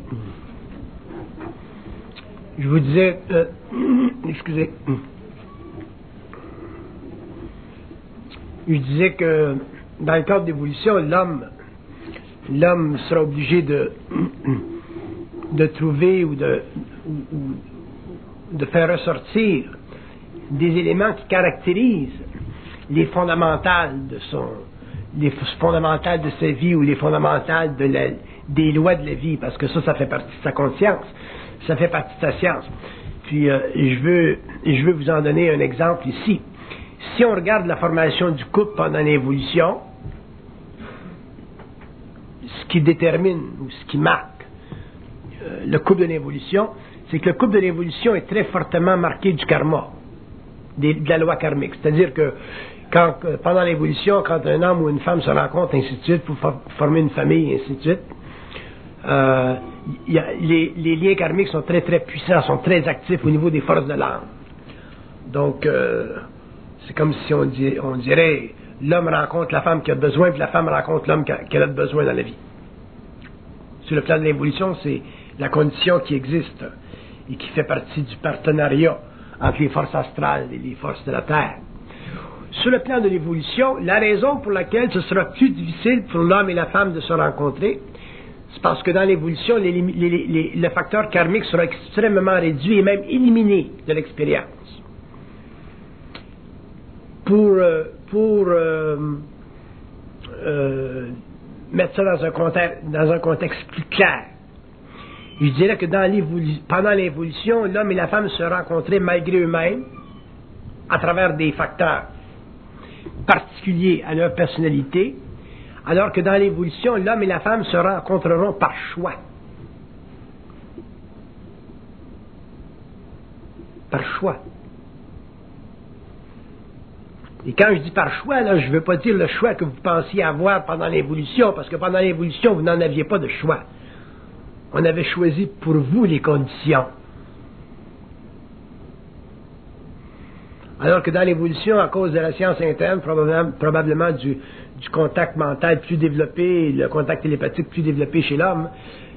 je vous disais, excusez, je disais que dans le cadre d'évolution, l'homme sera obligé de trouver ou de faire ressortir des éléments qui caractérisent les fondamentales de sa vie ou les fondamentales des lois de la vie, parce que ça fait partie de sa conscience, ça fait partie de sa science. Puis je veux vous en donner un exemple ici. Si on regarde la formation du couple pendant l'évolution, ce qui détermine ou ce qui marque le couple de l'évolution, c'est que le couple de l'évolution est très fortement marqué du karma, de la loi karmique. C'est-à-dire que pendant l'évolution, quand un homme ou une femme se rencontrent, ainsi de suite, pour former une famille, ainsi de suite, les liens karmiques sont très très puissants, sont très actifs au niveau des forces de l'âme. Donc, c'est comme si on dirait, l'homme rencontre la femme qui a besoin, puis la femme rencontre l'homme qui a besoin dans la vie. Sur le plan de l'évolution, c'est la condition qui existe et qui fait partie du partenariat entre les forces astrales et les forces de la Terre. Sur le plan de l'évolution, la raison pour laquelle ce sera plus difficile pour l'homme et la femme de se rencontrer, c'est parce que dans l'évolution, le facteur karmique sera extrêmement réduit et même éliminé de l'expérience. Pour mettre ça dans un contexte plus clair, je dirais que pendant l'évolution, l'homme et la femme se rencontraient malgré eux-mêmes à travers des facteurs particuliers à leur personnalité, alors que dans l'évolution, l'homme et la femme se rencontreront par choix. Par choix. Et quand je dis par choix, là, je ne veux pas dire le choix que vous pensiez avoir pendant l'évolution, parce que pendant l'évolution, vous n'en aviez pas de choix. On avait choisi pour vous les conditions. Alors que dans l'évolution, à cause de la science interne, probablement du contact mental plus développé, le contact télépathique plus développé chez l'homme,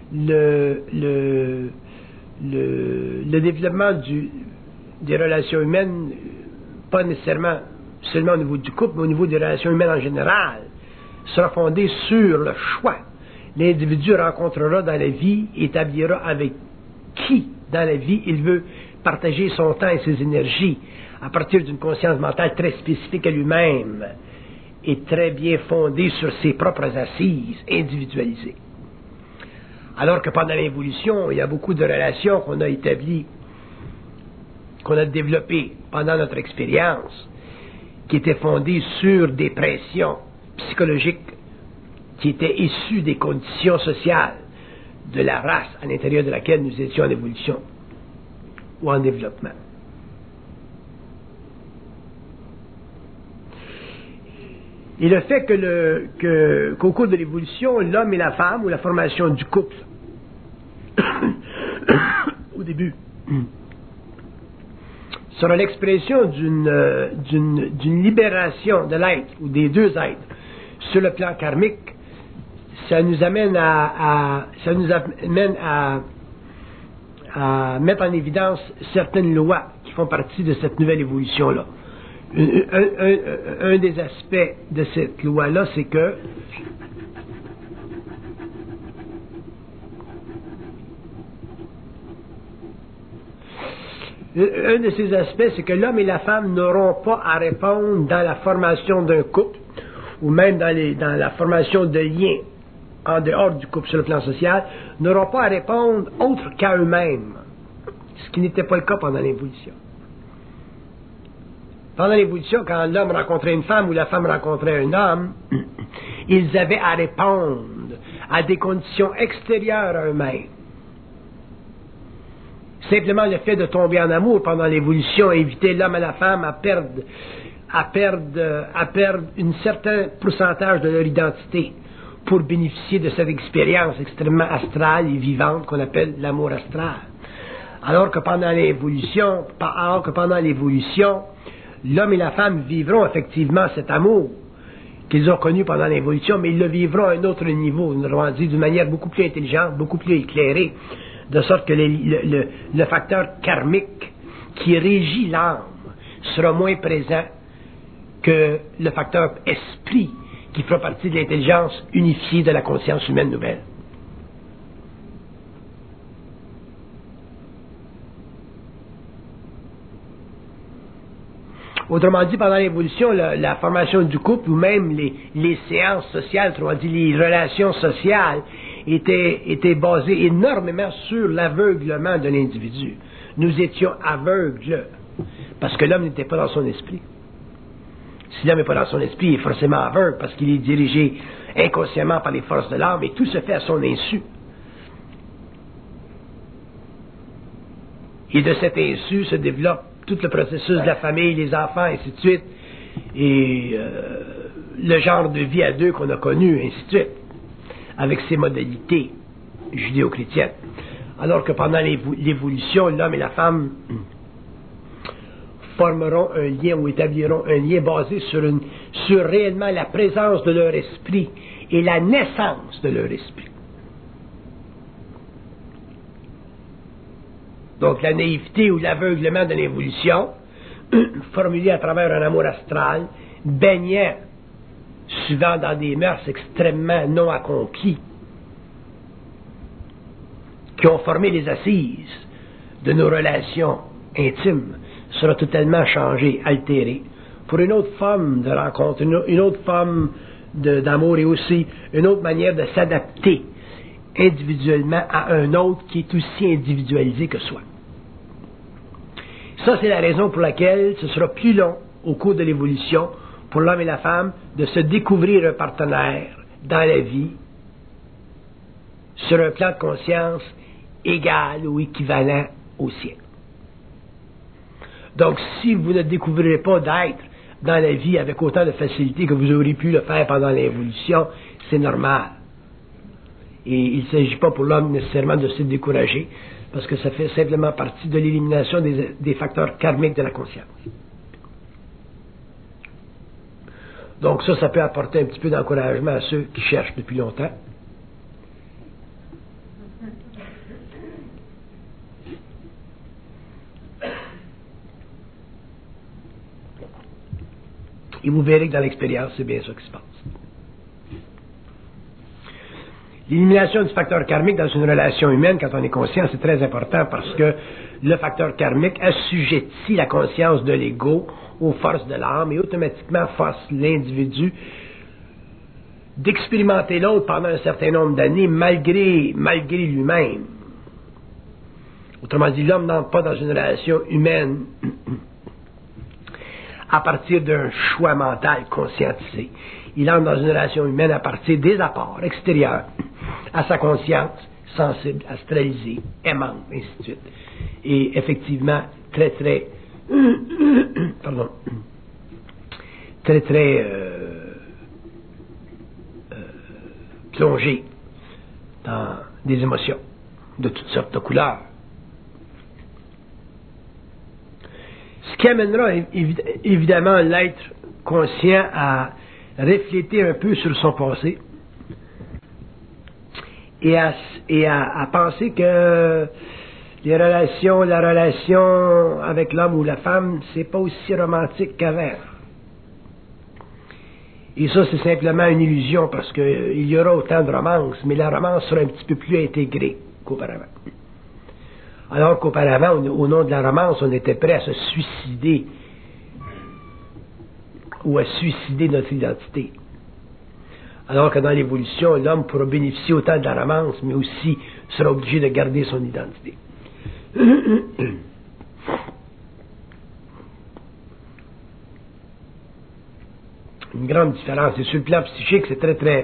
le développement des relations humaines, pas nécessairement seulement au niveau du couple, mais au niveau des relations humaines en général, sera fondé sur le choix. L'individu rencontrera dans la vie, établira avec qui dans la vie il veut partager son temps et ses énergies à partir d'une conscience mentale très spécifique à lui-même et très bien fondée sur ses propres assises individualisées. Alors que pendant l'évolution, il y a beaucoup de relations qu'on a établies, qu'on a développées pendant notre expérience, qui étaient fondées sur des pressions psychologiques qui étaient issues des conditions sociales de la race à l'intérieur de laquelle nous étions en évolution ou en développement. Et le fait qu'au cours de l'évolution, l'homme et la femme, ou la formation du couple, au début, sera l'expression d'une libération de l'être, ou des deux êtres, sur le plan karmique, ça nous amène à mettre en évidence certaines lois qui font partie de cette nouvelle évolution-là. Un des aspects de cette loi-là, c'est que un de ces aspects, c'est que l'homme et la femme n'auront pas à répondre dans la formation d'un couple, ou même dans la formation de liens en dehors du couple sur le plan social, n'auront pas à répondre autre qu'à eux-mêmes, ce qui n'était pas le cas pendant l'évolution. Pendant l'évolution, quand l'homme rencontrait une femme ou la femme rencontrait un homme, ils avaient à répondre à des conditions extérieures à eux-mêmes. Simplement le fait de tomber en amour pendant l'évolution invitait l'homme et la femme à perdre un certain pourcentage de leur identité pour bénéficier de cette expérience extrêmement astrale et vivante qu'on appelle l'amour astral. Alors que pendant l'évolution, l'homme et la femme vivront effectivement cet amour qu'ils ont connu pendant l'évolution, mais ils le vivront à un autre niveau, autrement dit, d'une manière beaucoup plus intelligente, beaucoup plus éclairée, de sorte que le facteur karmique qui régit l'âme sera moins présent que le facteur esprit qui fera partie de l'intelligence unifiée de la conscience humaine nouvelle. Autrement dit, pendant l'évolution, la formation du couple ou même les séances sociales, autrement dit les relations sociales, étaient basées énormément sur l'aveuglement de l'individu. Nous étions aveugles parce que l'homme n'était pas dans son esprit. Si l'homme n'est pas dans son esprit, il est forcément aveugle parce qu'il est dirigé inconsciemment par les forces de l'âme et tout se fait à son insu. Et de cet insu se développe tout le processus de la famille, les enfants, ainsi de suite, et le genre de vie à deux qu'on a connu, ainsi de suite, avec ses modalités judéo-chrétiennes. Alors que pendant l'évolution, l'homme et la femme formeront un lien ou établiront un lien basé sur réellement la présence de leur esprit et la naissance de leur esprit. Donc la naïveté ou l'aveuglement de l'évolution, formulé à travers un amour astral, baignant souvent dans des mœurs extrêmement non accomplies, qui ont formé les assises de nos relations intimes, sera totalement changé, altéré, pour une autre forme de rencontre, une autre forme d'amour et aussi une autre manière de s'adapter individuellement à un autre qui est aussi individualisé que soi. Ça, c'est la raison pour laquelle ce sera plus long au cours de l'évolution pour l'homme et la femme de se découvrir un partenaire dans la vie sur un plan de conscience égal ou équivalent au sien. Donc, si vous ne découvrirez pas d'être dans la vie avec autant de facilité que vous auriez pu le faire pendant l'évolution, c'est normal. Et il ne s'agit pas pour l'homme nécessairement de se décourager, parce que ça fait simplement partie de l'élimination des facteurs karmiques de la conscience. Donc ça peut apporter un petit peu d'encouragement à ceux qui cherchent depuis longtemps. Et vous verrez que dans l'expérience, c'est bien ça qui se passe. L'élimination du facteur karmique dans une relation humaine, quand on est conscient, c'est très important parce que le facteur karmique assujettit la conscience de l'ego aux forces de l'âme et automatiquement force l'individu d'expérimenter l'autre pendant un certain nombre d'années malgré lui-même. Autrement dit, l'homme n'entre pas dans une relation humaine à partir d'un choix mental conscientisé. Il entre dans une relation humaine à partir des apports extérieurs à sa conscience sensible, astralisée, aimante, ainsi de suite. Et effectivement, très plongé dans des émotions de toutes sortes de couleurs. Ce qui amènera évidemment l'être conscient à refléter un peu sur son passé et à penser que la relation avec l'homme ou la femme, c'est pas aussi romantique qu'avant. Et ça, c'est simplement une illusion parce qu'il y aura autant de romance, mais la romance sera un petit peu plus intégrée qu'auparavant. Alors qu'auparavant, au nom de la romance, on était prêt à se suicider ou à suicider notre identité. Alors que dans l'évolution, l'homme pourra bénéficier autant de la romance, mais aussi sera obligé de garder son identité. Une grande différence. Et sur le plan psychique, c'est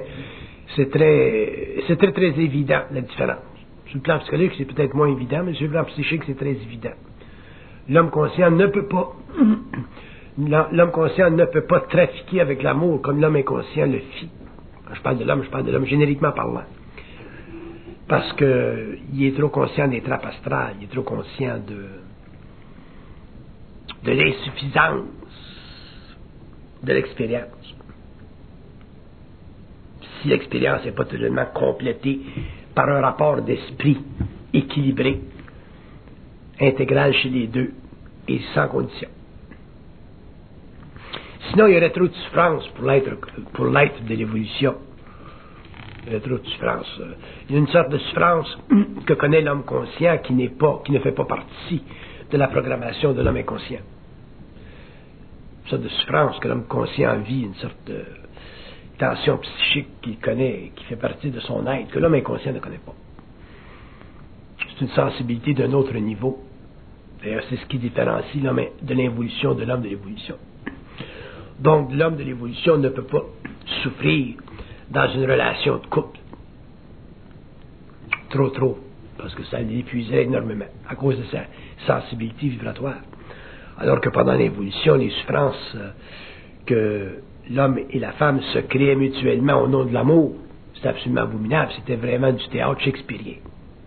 très évident, la différence. Sur le plan psychologique, c'est peut-être moins évident, mais sur le plan psychique, c'est très évident. L'homme conscient ne peut pas trafiquer avec l'amour comme l'homme inconscient le fit. Quand je parle de l'homme génériquement parlant. Parce qu'il est trop conscient des trappes astrales, il est trop conscient de l'insuffisance de l'expérience. si l'expérience n'est pas totalement complétée par un rapport d'esprit équilibré, intégral chez les deux et sans condition. Sinon, il y aurait trop de souffrance pour l'être de l'évolution. Il y a trop de souffrance. Il y a une sorte de souffrance que connaît l'homme conscient qui ne fait pas partie de la programmation de l'homme inconscient. Une sorte de souffrance que l'homme conscient vit, une sorte de tension psychique qu'il connaît, qui fait partie de son être, que l'homme inconscient ne connaît pas. C'est une sensibilité d'un autre niveau. D'ailleurs, c'est ce qui différencie l'homme de l'involution de l'homme de l'évolution. Donc, l'homme de l'évolution ne peut pas souffrir dans une relation de couple. Trop, parce que ça l'épuiserait énormément, à cause de sa sensibilité vibratoire. Alors que pendant l'évolution, les souffrances que l'homme et la femme se créaient mutuellement au nom de l'amour, c'était absolument abominable, c'était vraiment du théâtre shakespearien.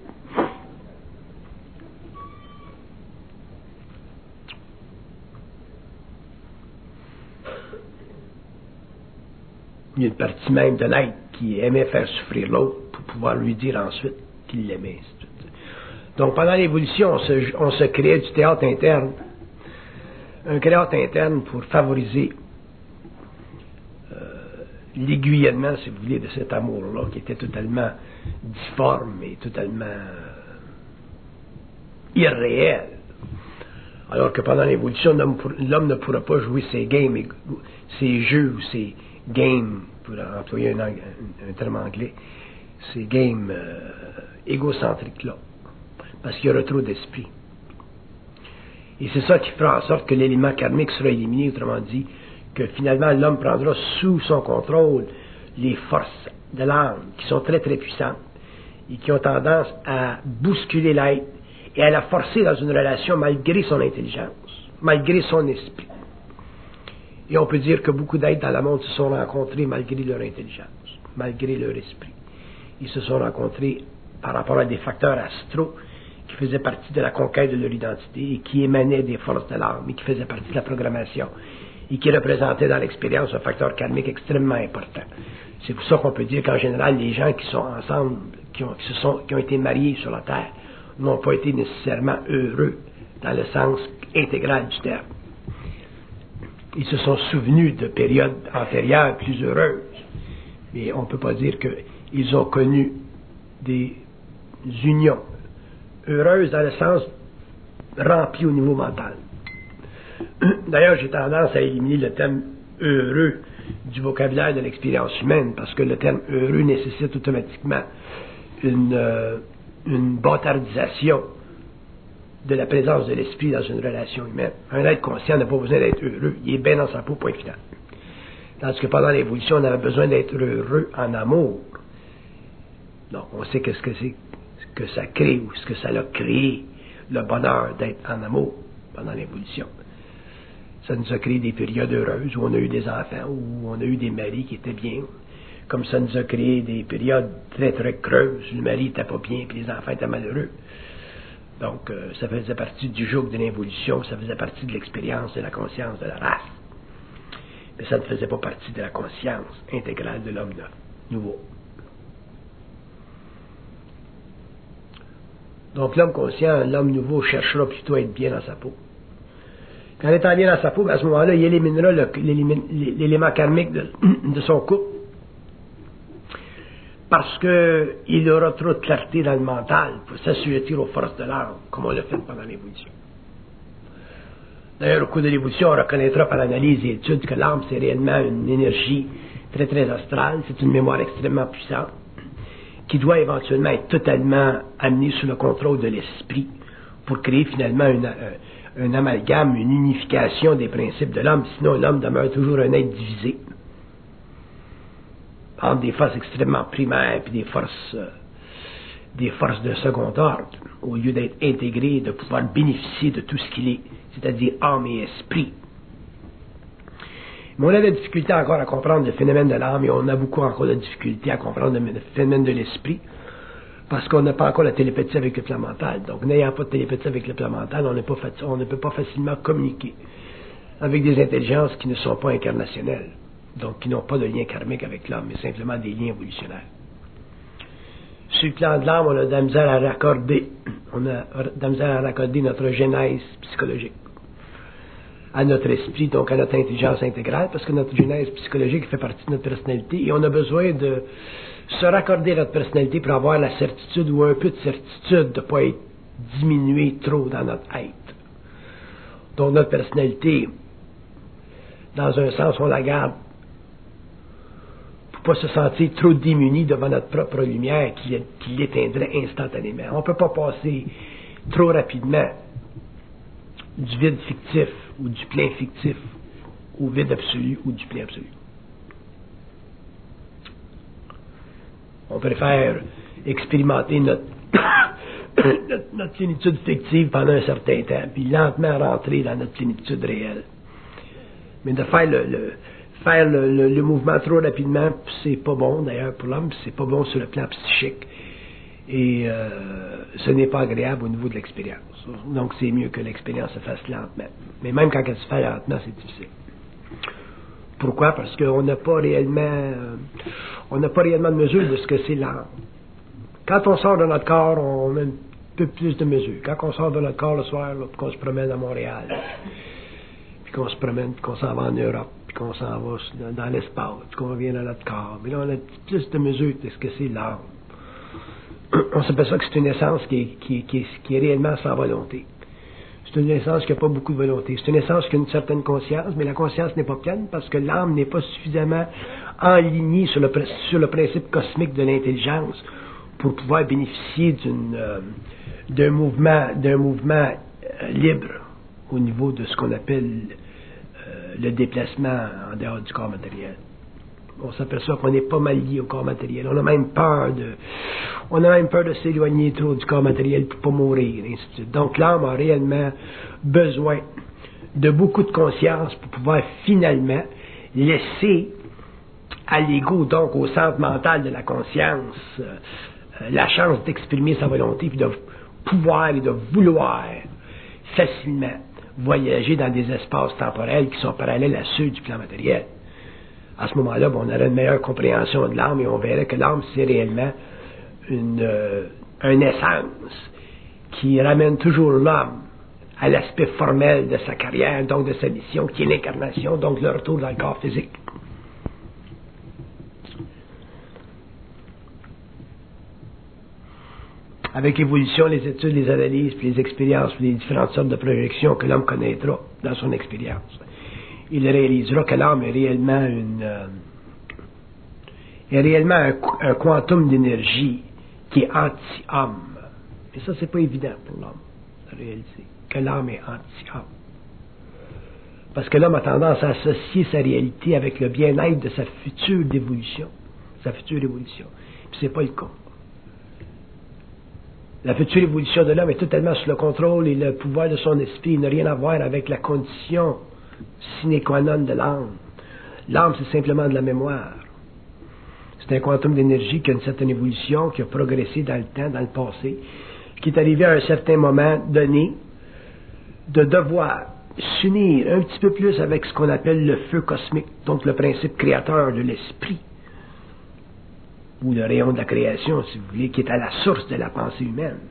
Il y a une partie même de l'être qui aimait faire souffrir l'autre pour pouvoir lui dire ensuite qu'il l'aimait. Donc pendant l'évolution, on se créait du théâtre interne. Un théâtre interne pour favoriser l'aiguillonnement, si vous voulez, de cet amour-là, qui était totalement difforme et totalement irréel. Alors que pendant l'évolution, l'homme ne pourra pas jouer ses games, ses jeux ou ses games, pour employer un terme anglais, ces games égocentriques-là, parce qu'il y aura trop d'esprit. Et c'est ça qui fera en sorte que l'élément karmique sera éliminé, autrement dit, que finalement l'homme prendra sous son contrôle les forces de l'âme, qui sont très très puissantes, et qui ont tendance à bousculer l'être et à la forcer dans une relation malgré son intelligence, malgré son esprit. Et on peut dire que beaucoup d'êtres dans le monde se sont rencontrés malgré leur intelligence, malgré leur esprit. Ils se sont rencontrés par rapport à des facteurs astraux qui faisaient partie de la conquête de leur identité et qui émanaient des forces de l'âme et qui faisaient partie de la programmation et qui représentaient dans l'expérience un facteur karmique extrêmement important. C'est pour ça qu'on peut dire qu'en général, les gens qui sont ensemble, qui ont été mariés sur la Terre, n'ont pas été nécessairement heureux dans le sens intégral du terme. Ils se sont souvenus de périodes antérieures plus heureuses, mais on ne peut pas dire qu'ils ont connu des unions heureuses dans le sens rempli au niveau mental. D'ailleurs, j'ai tendance à éliminer le terme heureux du vocabulaire de l'expérience humaine, parce que le terme heureux nécessite automatiquement une bâtardisation de la présence de l'esprit dans une relation humaine. Un être conscient n'a pas besoin d'être heureux, il est bien dans sa peau, point final. Tandis que pendant l'évolution, on avait besoin d'être heureux en amour. Donc, on sait ce que ça crée, ou ce que ça a créé, le bonheur d'être en amour pendant l'évolution. Ça nous a créé des périodes heureuses où on a eu des enfants, où on a eu des maris qui étaient bien, comme ça nous a créé des périodes très très creuses où le mari n'était pas bien et les enfants étaient malheureux. Donc, ça faisait partie du joug de l'évolution, ça faisait partie de l'expérience, de la conscience de la race. Mais ça ne faisait pas partie de la conscience intégrale de l'homme nouveau. Donc, l'homme conscient, l'homme nouveau, cherchera plutôt à être bien dans sa peau. Quand il est bien dans sa peau, à ce moment-là, il éliminera l'élément karmique de son couple. Parce qu'il aura trop de clarté dans le mental pour s'assujettir aux forces de l'âme, comme on l'a fait pendant l'évolution. D'ailleurs, au cours de l'évolution, on reconnaîtra par l'analyse et l'étude que l'âme, c'est réellement une énergie très très astrale, c'est une mémoire extrêmement puissante, qui doit éventuellement être totalement amenée sous le contrôle de l'esprit pour créer finalement un amalgame, une unification des principes de l'homme, sinon l'homme demeure toujours un être divisé entre des forces extrêmement primaires et des forces de second ordre, au lieu d'être intégré et de pouvoir bénéficier de tout ce qu'il est, c'est-à-dire âme et esprit. Mais on a de la difficulté encore à comprendre le phénomène de l'âme et on a beaucoup encore de difficulté à comprendre le phénomène de l'esprit parce qu'on n'a pas encore la télépathie avec le plan mental. Donc, n'ayant pas de télépathie avec le plan mental, on ne peut pas facilement communiquer avec des intelligences qui ne sont pas incarnationnelles, donc qui n'ont pas de lien karmique avec l'homme, mais simplement des liens évolutionnaires. Sur le plan de l'âme, on a de la misère à raccorder. On a de la misère à raccorder notre genèse psychologique à notre esprit, donc à notre intelligence intégrale, parce que notre genèse psychologique fait partie de notre personnalité, et on a besoin de se raccorder à notre personnalité pour avoir la certitude ou un peu de certitude de ne pas être diminué trop dans notre être. Donc notre personnalité, dans un sens, on la garde pour ne pas se sentir trop démuni devant notre propre lumière qui l'éteindrait instantanément. On ne peut pas passer trop rapidement du vide fictif ou du plein fictif au vide absolu ou du plein absolu. On préfère expérimenter notre plénitude fictive pendant un certain temps, puis lentement rentrer dans notre plénitude réelle. Mais de faire le mouvement trop rapidement, c'est pas bon d'ailleurs pour l'homme, c'est pas bon sur le plan psychique. Et ce n'est pas agréable au niveau de l'expérience. Donc c'est mieux que l'expérience se fasse lentement. Mais même quand elle se fait lentement, c'est difficile. Pourquoi? Parce qu'on n'a pas réellement de mesure de ce que c'est l'âme. Quand on sort de notre corps, on a un peu plus de mesure. Quand on sort de notre corps le soir, là, puis qu'on se promène à Montréal, puis qu'on se promène, puis qu'on s'en va en Europe, puis qu'on s'en va dans l'espace, puis qu'on revient dans notre corps, mais là on a plus de mesure de ce que c'est l'âme. On s'aperçoit que c'est une essence qui est réellement sans volonté. C'est une essence qui n'a pas beaucoup de volonté. C'est une essence qui a une certaine conscience, mais la conscience n'est pas pleine parce que l'âme n'est pas suffisamment enlignée sur le principe cosmique de l'intelligence pour pouvoir bénéficier d'un mouvement libre au niveau de ce qu'on appelle le déplacement en dehors du corps matériel. On s'aperçoit qu'on est pas mal lié au corps matériel. On a même peur de s'éloigner trop du corps matériel pour pas mourir, et ainsi de suite. Donc l'âme a réellement besoin de beaucoup de conscience pour pouvoir finalement laisser à l'ego, donc au centre mental de la conscience, la chance d'exprimer sa volonté, puis de pouvoir et de vouloir facilement voyager dans des espaces temporels qui sont parallèles à ceux du plan matériel. À ce moment-là, on aurait une meilleure compréhension de l'âme et on verrait que l'âme, c'est réellement une essence qui ramène toujours l'homme à l'aspect formel de sa carrière, donc de sa mission, qui est l'incarnation, donc le retour dans le corps physique. Avec l'évolution, les études, les analyses, puis les expériences, puis les différentes sortes de projections que l'homme connaîtra dans son expérience, il réalisera que l'âme est réellement un quantum d'énergie qui est anti-homme. Et ça, c'est pas évident pour l'homme de réaliser que l'âme est anti-homme. Parce que l'homme a tendance à associer sa réalité avec le bien-être de sa future évolution. Puis c'est pas le cas. La future évolution de l'homme est totalement sous le contrôle et le pouvoir de son esprit. Il n'a rien à voir avec la condition sine qua non de l'âme. L'âme, c'est simplement de la mémoire. C'est un quantum d'énergie qui a une certaine évolution, qui a progressé dans le temps, dans le passé, qui est arrivé à un certain moment donné de devoir s'unir un petit peu plus avec ce qu'on appelle le feu cosmique, donc le principe créateur de l'esprit, ou le rayon de la création, si vous voulez, qui est à la source de la pensée humaine.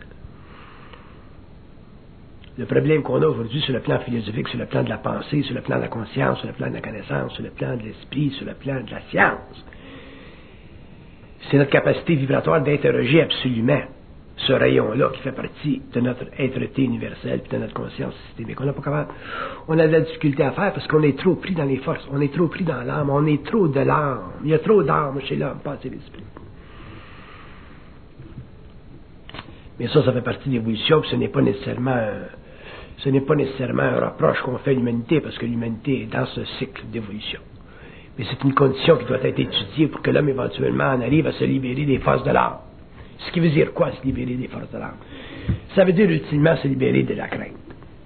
Le problème qu'on a aujourd'hui sur le plan philosophique, sur le plan de la pensée, sur le plan de la conscience, sur le plan de la connaissance, sur le plan de l'esprit, sur le plan de la science, c'est notre capacité vibratoire d'interroger absolument ce rayon-là qui fait partie de notre être-té universel et de notre conscience systémique. On a de la difficulté à faire parce qu'on est trop pris dans les forces, on est trop pris dans l'âme, on est trop de l'âme. Il y a trop d'âme chez l'homme, pas assez d'esprit. Mais ça fait partie de l'évolution, puis ce n'est pas nécessairement un reproche qu'on fait à l'humanité, parce que l'humanité est dans ce cycle d'évolution. Mais c'est une condition qui doit être étudiée pour que l'homme éventuellement en arrive à se libérer des forces de l'âme. Ce qui veut dire quoi, se libérer des forces de l'âme? Ça veut dire ultimement se libérer de la crainte.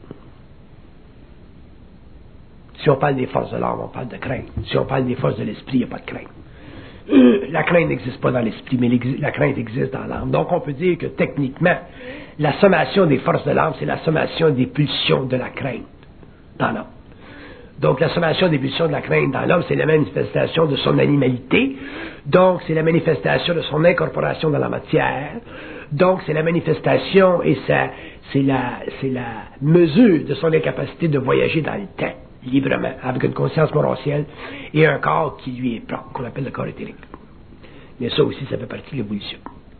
Si on parle des forces de l'âme, on parle de crainte. Si on parle des forces de l'esprit, il n'y a pas de crainte. La crainte n'existe pas dans l'esprit, mais la crainte existe dans l'âme. Donc on peut dire que techniquement, la sommation des forces de l'âme, c'est la sommation des pulsions de la crainte dans l'âme. Donc, la sommation d'ébullition de la crainte dans l'homme, c'est la manifestation de son animalité. Donc, c'est la manifestation de son incorporation dans la matière. Donc, c'est la manifestation et c'est la mesure de son incapacité de voyager dans le temps, librement, avec une conscience morantielle et un corps qui lui est propre, qu'on appelle le corps éthérique. Mais ça aussi, ça fait partie de l'évolution.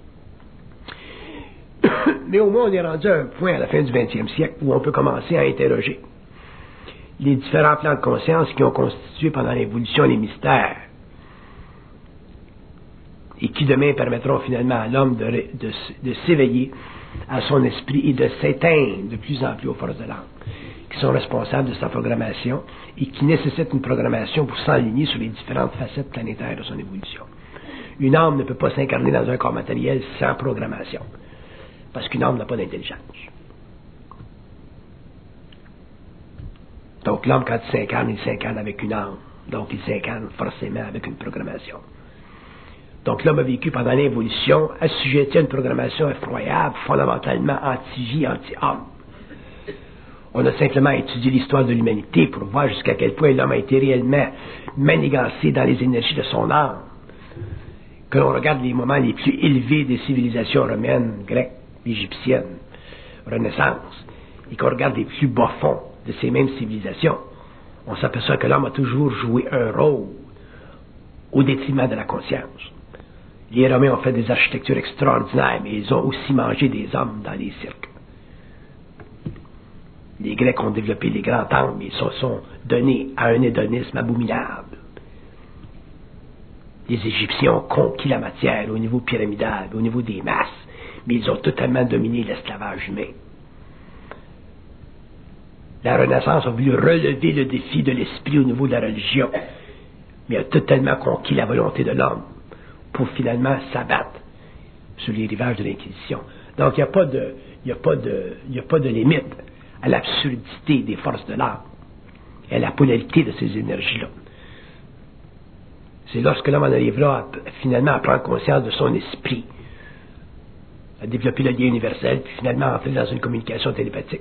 Mais au moins, on est rendu à un point à la fin du 20e siècle où on peut commencer à interroger les différents plans de conscience qui ont constitué pendant l'évolution les mystères et qui demain permettront finalement à l'homme de s'éveiller à son esprit et de s'éteindre de plus en plus aux forces de l'âme, qui sont responsables de sa programmation et qui nécessitent une programmation pour s'aligner sur les différentes facettes planétaires de son évolution. Une âme ne peut pas s'incarner dans un corps matériel sans programmation, parce qu'une âme n'a pas d'intelligence. Donc l'homme, quand il s'incarne avec une âme. Donc il s'incarne forcément avec une programmation. Donc l'homme a vécu pendant l'évolution assujetti à une programmation effroyable, fondamentalement anti-vie, anti-âme. On a simplement étudié l'histoire de l'humanité pour voir jusqu'à quel point l'homme a été réellement manigancé dans les énergies de son âme. Que l'on regarde les moments les plus élevés des civilisations romaines, grecques, égyptiennes, Renaissance, et qu'on regarde les plus bas fonds de ces mêmes civilisations, on s'aperçoit que l'homme a toujours joué un rôle au détriment de la conscience. Les Romains ont fait des architectures extraordinaires, mais ils ont aussi mangé des hommes dans les cirques. Les Grecs ont développé les grands temples, mais ils se sont donnés à un hédonisme abominable. Les Égyptiens ont conquis la matière au niveau pyramidal, au niveau des masses, mais ils ont totalement dominé l'esclavage humain. La Renaissance a voulu relever le défi de l'esprit au niveau de la religion, mais a totalement conquis la volonté de l'homme pour finalement s'abattre sur les rivages de l'Inquisition. Donc, il n'y a pas de limite à l'absurdité des forces de l'âme et à la polarité de ces énergies-là. C'est lorsque l'homme en arrivera finalement à prendre conscience de son esprit, à développer le lien universel, puis finalement à entrer dans une communication télépathique,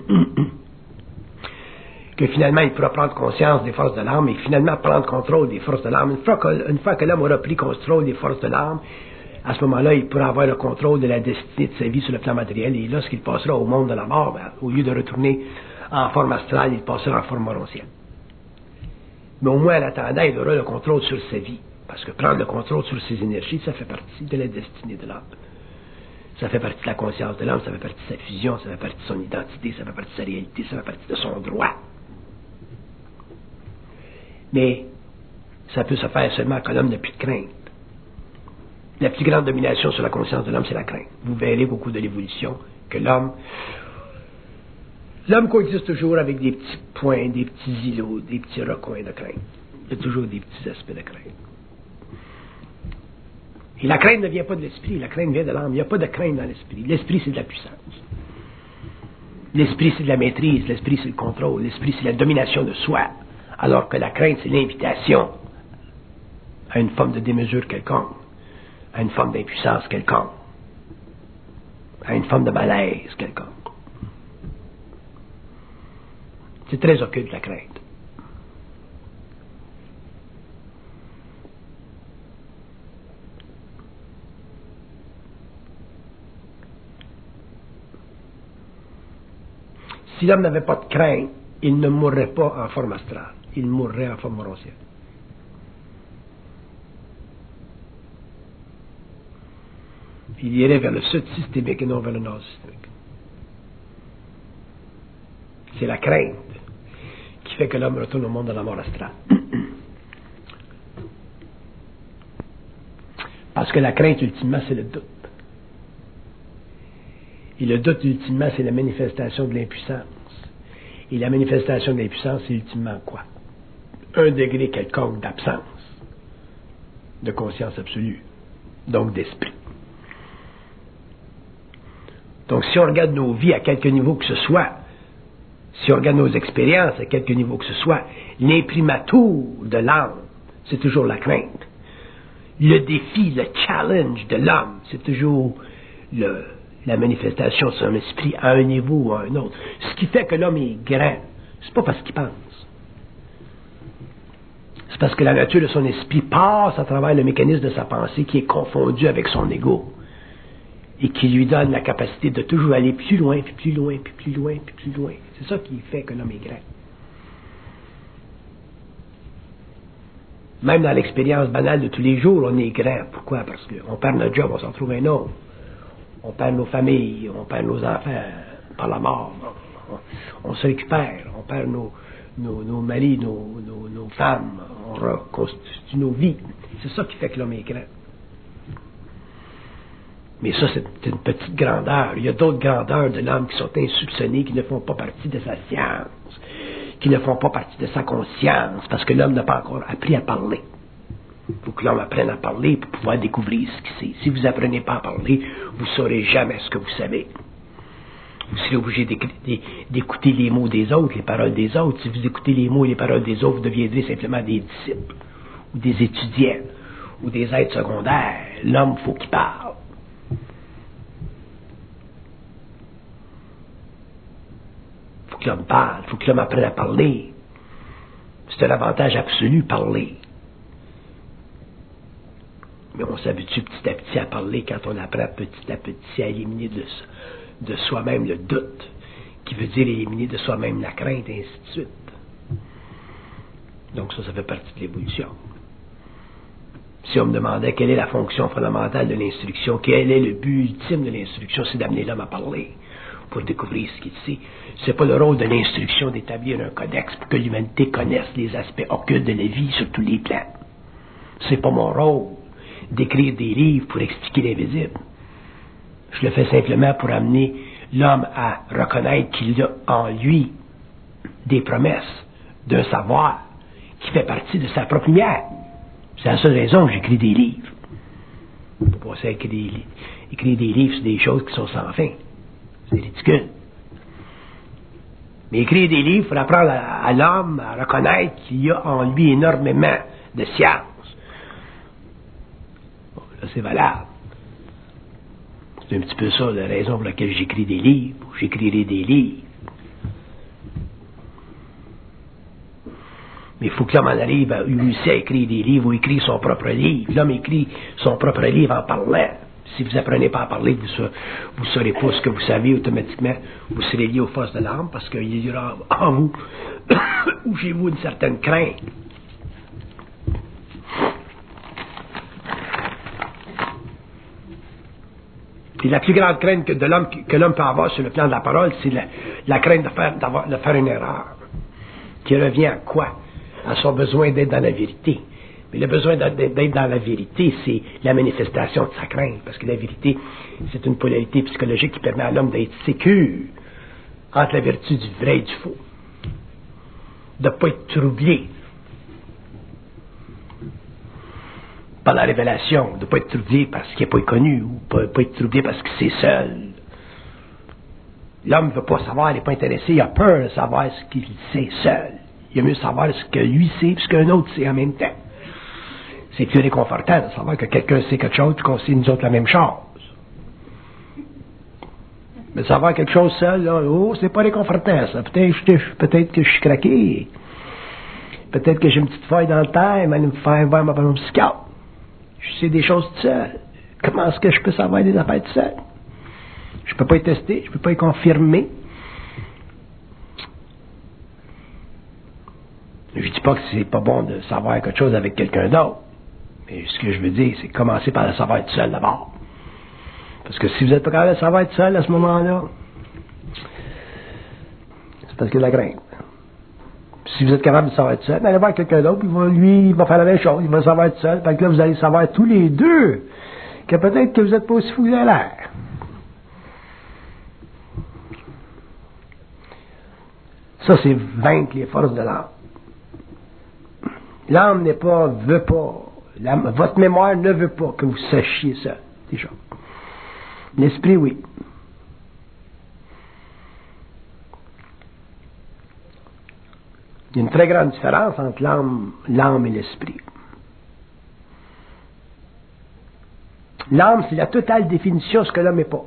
que finalement il pourra prendre conscience des forces de l'âme et finalement prendre contrôle des forces de l'âme. Une fois que l'homme aura pris contrôle des forces de l'âme, à ce moment-là, il pourra avoir le contrôle de la destinée de sa vie sur le plan matériel, et lorsqu'il passera au monde de la mort, au lieu de retourner en forme astrale, il passera en forme morontienne. Mais au moins, en attendant, il aura le contrôle sur sa vie, parce que prendre le contrôle sur ses énergies, ça fait partie de la destinée de l'âme. Ça fait partie de la conscience de l'âme, ça fait partie de sa fusion, ça fait partie de son identité, ça fait partie de sa réalité, ça fait partie de son droit. Mais ça peut se faire seulement quand l'homme n'a plus de crainte. La plus grande domination sur la conscience de l'homme, c'est la crainte. Vous verrez au cours de l'évolution que l'homme coexiste toujours avec des petits points, des petits îlots, des petits recoins de crainte. Il y a toujours des petits aspects de crainte. Et la crainte ne vient pas de l'esprit, la crainte vient de l'âme. Il n'y a pas de crainte dans l'esprit. L'esprit, c'est de la puissance. L'esprit, c'est de la maîtrise. L'esprit, c'est le contrôle. L'esprit, c'est la domination de soi. Alors que la crainte, c'est l'invitation à une forme de démesure quelconque, à une forme d'impuissance quelconque, à une forme de malaise quelconque. C'est très occulte, la crainte. Si l'homme n'avait pas de crainte, il ne mourrait pas en forme astrale. Il mourrait en forme morontienne. Il irait vers le sud systémique et non vers le nord systémique. C'est la crainte qui fait que l'homme retourne au monde de la mort astrale. Parce que la crainte, ultimement, c'est le doute. Et le doute, ultimement, c'est la manifestation de l'impuissance. Et la manifestation de l'impuissance, c'est ultimement quoi? Un degré quelconque d'absence de conscience absolue, donc d'esprit. Donc, si on regarde nos vies à quelque niveau que ce soit, si on regarde nos expériences à quelque niveau que ce soit, l'imprimatur de l'âme, c'est toujours la crainte. Le défi, le challenge de l'homme, c'est toujours la manifestation de son esprit à un niveau ou à un autre. Ce qui fait que l'homme est grand, c'est pas parce qu'il pense. C'est parce que la nature de son esprit passe à travers le mécanisme de sa pensée qui est confondu avec son ego et qui lui donne la capacité de toujours aller plus loin, puis plus loin, puis plus loin, puis plus loin. C'est ça qui fait que l'homme est grand. Même dans l'expérience banale de tous les jours, on est grand. Pourquoi? Parce qu'on perd notre job, on s'en trouve un autre. On perd nos familles, on perd nos enfants par la mort. On se récupère, on perd nos maris, nos femmes, on reconstitue nos vies. C'est ça qui fait que l'homme est grand. Mais ça, c'est une petite grandeur. Il y a d'autres grandeurs de l'homme qui sont insoupçonnées, qui ne font pas partie de sa science, qui ne font pas partie de sa conscience, parce que l'homme n'a pas encore appris à parler. Il faut que l'homme apprenne à parler pour pouvoir découvrir ce qu'il sait. Si vous n'apprenez pas à parler, vous ne saurez jamais ce que vous savez. Vous serez obligé d'écouter les mots des autres, les paroles des autres. Si vous écoutez les mots et les paroles des autres, vous deviendrez simplement des disciples, ou des étudiants, ou des êtres secondaires. L'homme, il faut qu'il parle. Il faut que l'homme parle, il faut que l'homme apprenne à parler. C'est un avantage absolu, parler. Mais on s'habitue petit à petit à parler quand on apprend petit à petit à éliminer de soi-même le doute, qui veut dire éliminer de soi-même la crainte, et ainsi de suite. Donc ça fait partie de l'évolution. Si on me demandait quelle est la fonction fondamentale de l'instruction, quel est le but ultime de l'instruction, c'est d'amener l'homme à parler, pour découvrir ce qu'il sait. C'est pas le rôle de l'instruction d'établir un codex pour que l'humanité connaisse les aspects occultes de la vie sur tous les plans. C'est pas mon rôle d'écrire des livres pour expliquer l'invisible. Je le fais simplement pour amener l'homme à reconnaître qu'il a en lui des promesses d'un savoir qui fait partie de sa propre lumière. C'est la seule raison que j'écris des livres. Pour pas écrire des livres sur des choses qui sont sans fin. C'est ridicule. Mais écrire des livres pour apprendre à l'homme à reconnaître qu'il y a en lui énormément de science. Bon, là, c'est valable. C'est un petit peu ça la raison pour laquelle j'écris des livres. J'écrirai des livres. Mais il faut que l'homme en arrive à réussir à écrire des livres ou écrire son propre livre. L'homme écrit son propre livre en parlant. Si vous n'apprenez pas à parler, vous ne saurez pas ce que vous savez automatiquement. Vous serez lié aux forces de l'âme parce qu'il y aura en vous ou chez vous une certaine crainte. Et la plus grande crainte que l'homme peut avoir sur le plan de la parole, c'est la crainte de faire une erreur. Qui revient à quoi? À son besoin d'être dans la vérité. Mais le besoin d'être dans la vérité, c'est la manifestation de sa crainte. Parce que la vérité, c'est une polarité psychologique qui permet à l'homme d'être sécure entre la vertu du vrai et du faux. De ne pas être troublé par la révélation, de ne pas être troublé parce qu'il n'est pas connu, ou pas être troublé parce que c'est seul. L'homme ne veut pas savoir, il n'est pas intéressé, il a peur de savoir ce qu'il sait seul. Il aime mieux savoir ce que lui sait, puis ce qu'un autre sait en même temps. C'est plus réconfortant de savoir que quelqu'un sait quelque chose, puis qu'on sait nous autres la même chose. Mais de savoir quelque chose seul, là, c'est pas réconfortant, ça. Peut-être que je suis craqué. Peut-être que j'ai une petite feuille dans le terre, mais me faire voir mon psychiatre. Je sais des choses tout seul. Comment est-ce que je peux savoir des affaires tout seul? Je peux pas y tester, je peux pas y confirmer. Je dis pas que c'est pas bon de savoir quelque chose avec quelqu'un d'autre. Mais ce que je veux dire, c'est commencer par le savoir tout seul d'abord. Parce que si vous êtes pas capable de savoir tout seul à ce moment-là, c'est parce qu'il y a de la crainte. Si vous êtes capable de savoir tout seul, allez voir quelqu'un d'autre, il va faire la même chose, il va savoir tout seul. Fait que là, vous allez savoir tous les deux que peut-être que vous n'êtes pas aussi fou que vous avez l'air. Ça, c'est vaincre les forces de l'âme. L'âme veut pas. Votre mémoire ne veut pas que vous sachiez ça, déjà. L'esprit, oui. Il y a une très grande différence entre l'âme et l'esprit. L'âme, c'est la totale définition de ce que l'homme n'est pas.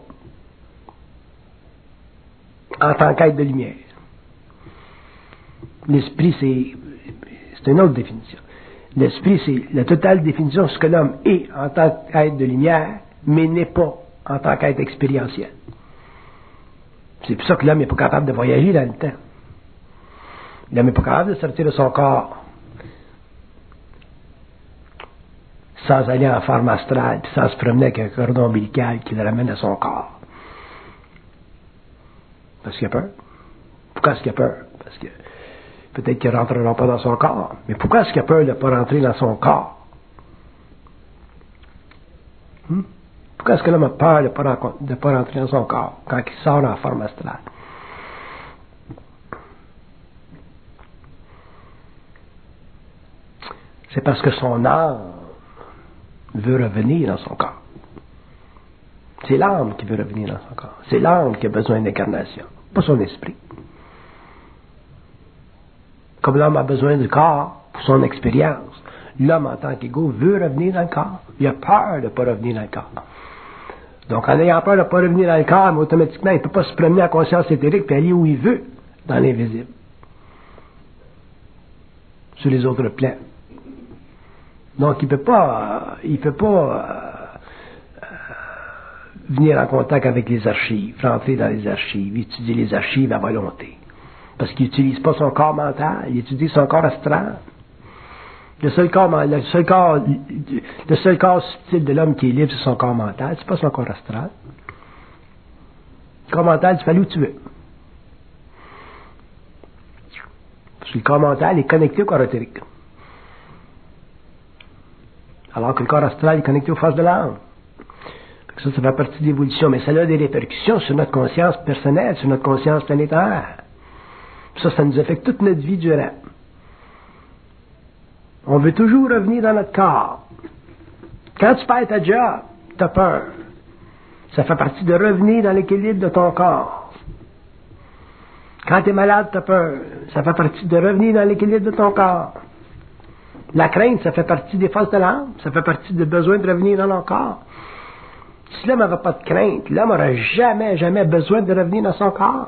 En tant qu'être de lumière. L'esprit, c'est une autre définition. L'esprit, c'est la totale définition de ce que l'homme est en tant qu'être de lumière, mais n'est pas en tant qu'être expérientiel. C'est pour ça que l'homme n'est pas capable de voyager dans le temps. L'homme n'est pas capable de sortir de son corps sans aller en forme astrale, puis sans se promener avec un cordon ombilical qui le ramène à son corps. Parce qu'il a peur. Pourquoi est-ce qu'il a peur? Parce que peut-être qu'il ne rentrera pas dans son corps. Mais pourquoi est-ce qu'il a peur de ne pas rentrer dans son corps? Pourquoi est-ce que l'homme a peur de ne pas rentrer dans son corps quand il sort en forme astrale? C'est parce que son âme veut revenir dans son corps. C'est l'âme qui veut revenir dans son corps. C'est l'âme qui a besoin d'incarnation, pas son esprit. Comme l'homme a besoin du corps pour son expérience, l'homme en tant qu'égo veut revenir dans le corps. Il a peur de ne pas revenir dans le corps. Donc en ayant peur de ne pas revenir dans le corps, mais automatiquement, il ne peut pas se promener en conscience éthérique et aller où il veut, dans l'invisible. Sur les autres plans. Donc il ne peut pas venir en contact avec les archives, rentrer dans les archives, étudier les archives à volonté. Parce qu'il n'utilise pas son corps mental, il utilise son corps astral. Le seul corps subtil de l'homme qui est libre, c'est son corps mental, c'est pas son corps astral. Le corps mental, tu peux aller où tu veux. Parce que le corps mental est connecté au corps éthérique. Alors que le corps astral est connecté aux forces de l'âme. Ça fait partie de l'évolution, mais ça a des répercussions sur notre conscience personnelle, sur notre conscience planétaire. Ça nous affecte toute notre vie durant. On veut toujours revenir dans notre corps. Quand tu perds ta job, tu as peur. Ça fait partie de revenir dans l'équilibre de ton corps. Quand tu es malade, tu as peur. Ça fait partie de revenir dans l'équilibre de ton corps. La crainte, ça fait partie des forces de l'âme. Ça fait partie du besoin de revenir dans notre corps. Si l'homme n'avait pas de crainte, l'homme n'aurait jamais besoin de revenir dans son corps.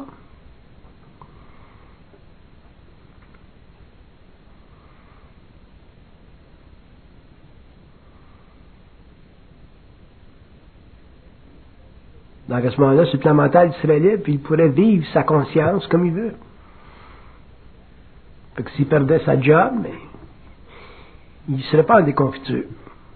Donc à ce moment-là, sur le plan mental, il serait libre, puis il pourrait vivre sa conscience comme il veut. Fait que s'il perdait sa job, mais il ne serait pas en déconfiture.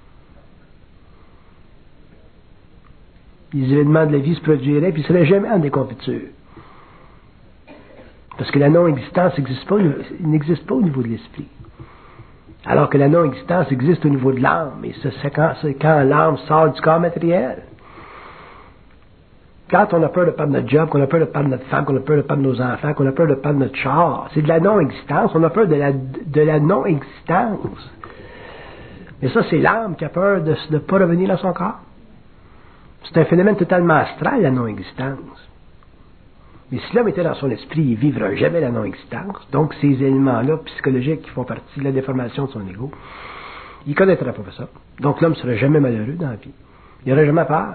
Les événements de la vie se produiraient, puis il ne serait jamais en déconfiture. Parce que la non-existence n'existe pas au niveau de l'esprit. Alors que la non-existence existe au niveau de l'âme, et c'est quand l'âme sort du corps matériel. Quand on a peur de perdre notre job, qu'on a peur de perdre notre femme, qu'on a peur de perdre nos enfants, qu'on a peur de perdre notre char, c'est de la non-existence. On a peur de la non-existence. Mais ça, c'est l'âme qui a peur de ne pas revenir dans son corps. C'est un phénomène totalement astral, la non-existence. Mais si l'homme était dans son esprit, il ne vivra jamais la non-existence. Donc, ces éléments-là psychologiques qui font partie de la déformation de son ego, il ne connaîtra pas ça. Donc, l'homme ne sera jamais malheureux dans la vie. Il n'aura jamais peur.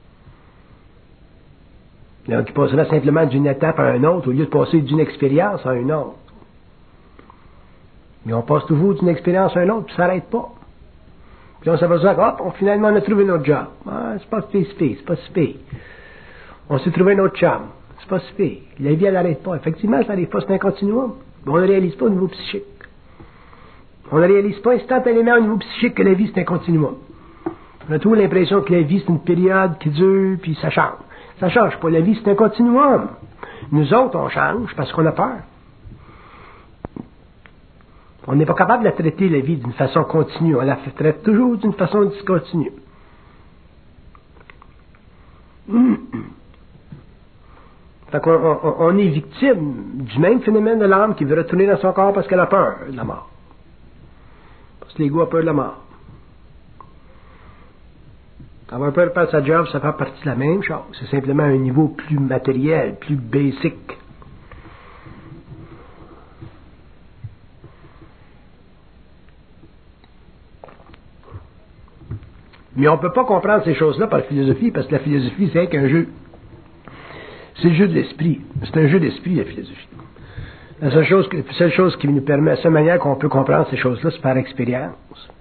Donc, il passera simplement d'une étape à une autre au lieu de passer d'une expérience à une autre. Mais on passe toujours d'une expérience à une autre, puis ça n'arrête pas. Puis on s'aperçoit finalement, on a trouvé notre job. Ah, c'est pas c'est pas si pire. On s'est trouvé notre chum. C'est pas si pire. La vie, elle n'arrête pas. Effectivement, ça n'arrive pas, c'est un continuum. Mais on ne réalise pas au niveau psychique. On ne réalise pas instantanément au niveau psychique que la vie, c'est un continuum. On a toujours l'impression que la vie, c'est une période qui dure, puis ça change. Ça change pas. La vie, c'est un continuum. Nous autres, on change parce qu'on a peur. On n'est pas capable de traiter la vie d'une façon continue. On la traite toujours d'une façon discontinue. Fait qu'on est victime du même phénomène de l'âme qui veut retourner dans son corps parce qu'elle a peur de la mort. Parce que l'ego a peur de la mort. Avoir peur de perdre sa job, ça fait partie de la même chose. C'est simplement un niveau plus matériel, plus basic. Mais on ne peut pas comprendre ces choses-là par la philosophie, parce que la philosophie, c'est qu'un jeu. C'est le jeu de l'esprit. C'est un jeu d'esprit, la philosophie. La seule chose qui nous permet, la seule manière qu'on peut comprendre ces choses-là, c'est par expérience.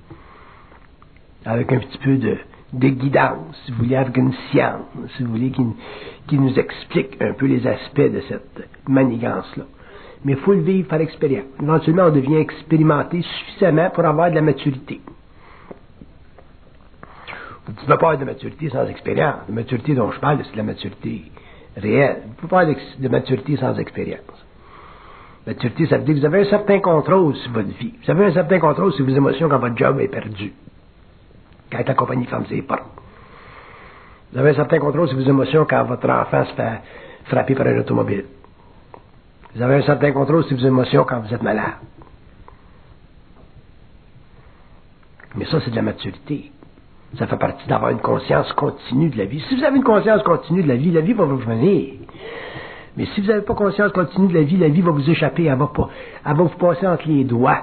Avec un petit peu de guidance, si vous voulez, avec une science, si vous voulez, qui nous explique un peu les aspects de cette manigance-là. Mais il faut le vivre par expérience. Éventuellement, on devient expérimenté suffisamment pour avoir de la maturité. Vous ne pouvez pas avoir de maturité sans expérience. La maturité dont je parle, c'est de la maturité réelle. Vous ne pouvez pas avoir de maturité sans expérience. Maturité, ça veut dire que vous avez un certain contrôle sur votre vie. Vous avez un certain contrôle sur vos émotions quand votre job est perdu. Quand la compagnie ferme ses portes. Vous avez un certain contrôle sur vos émotions quand votre enfant se fait frapper par un automobile. Vous avez un certain contrôle sur vos émotions quand vous êtes malade. Mais ça, c'est de la maturité. Ça fait partie d'avoir une conscience continue de la vie. Si vous avez une conscience continue de la vie va vous venir. Mais si vous n'avez pas conscience continue de la vie va vous échapper, elle va vous passer entre les doigts.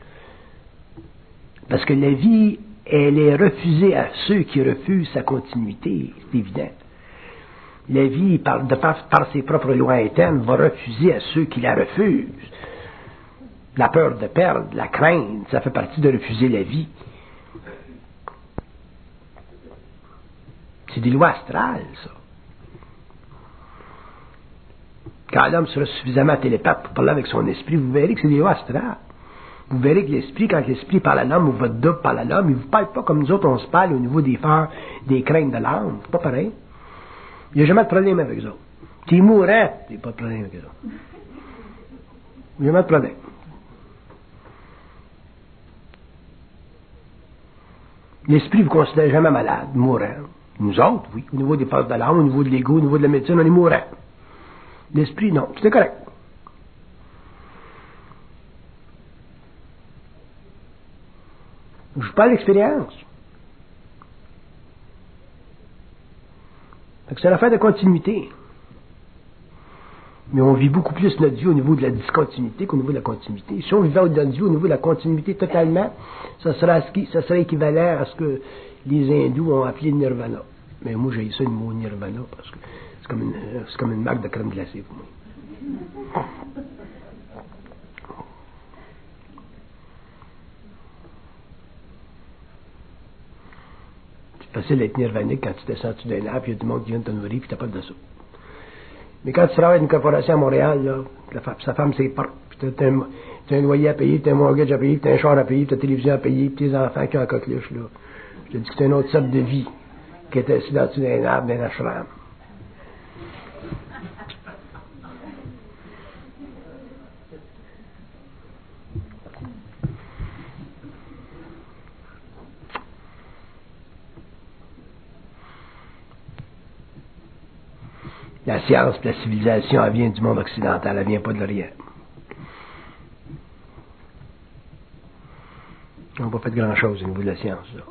Parce que la vie, elle est refusée à ceux qui refusent sa continuité, c'est évident. La vie, par ses propres lois internes, va refuser à ceux qui la refusent. La peur de perdre, la crainte, ça fait partie de refuser la vie. C'est des lois astrales, ça. Quand l'homme sera suffisamment télépathe pour parler avec son esprit, vous verrez que c'est des lois astrales. Vous verrez que l'esprit, quand l'esprit parle à l'homme, ou votre double parle à l'homme, il ne vous parle pas comme nous autres, on se parle au niveau des peurs, des craintes de l'âme. C'est pas pareil. Il n'y a jamais de problème avec eux autres. Tu es mourant, il n'y a pas de problème avec eux autres. Il n'y a jamais de problème. L'esprit ne vous considère jamais malade, mourant. Nous autres, oui. Au niveau des peurs de l'âme, au niveau de l'ego, au niveau de la médecine, on est mourant. L'esprit, non. Tout est correct. Je parle d'expérience. C'est une affaire de continuité. Mais on vit beaucoup plus notre vie au niveau de la discontinuité qu'au niveau de la continuité. Si on vivait notre vie au niveau de la continuité totalement, ça serait équivalent à ce que les hindous ont appelé le nirvana. Mais moi, j'ai ça le mot nirvana parce que c'est comme une marque de crème glacée pour moi. C'est facile d'être nirvanique quand tu descends dessus d'un arbre, puis il y a du monde qui vient te nourrir, puis tu n'as pas de ça. Mais quand tu travailles dans une corporation à Montréal, là, sa femme, c'est porte, puis tu as un loyer à payer, tu as un mortgage à payer, tu as un char à payer, tu as la télévision à payer, puis tes enfants qui ont un coqueluche, là. Je te dis que c'est une autre sorte de vie qui est assis là-dessus d'un arbre, d'un ashram. La science et la civilisation, elle vient du monde occidental, elle vient pas de l'Orient. On n'a pas fait grand-chose au niveau de la science, là.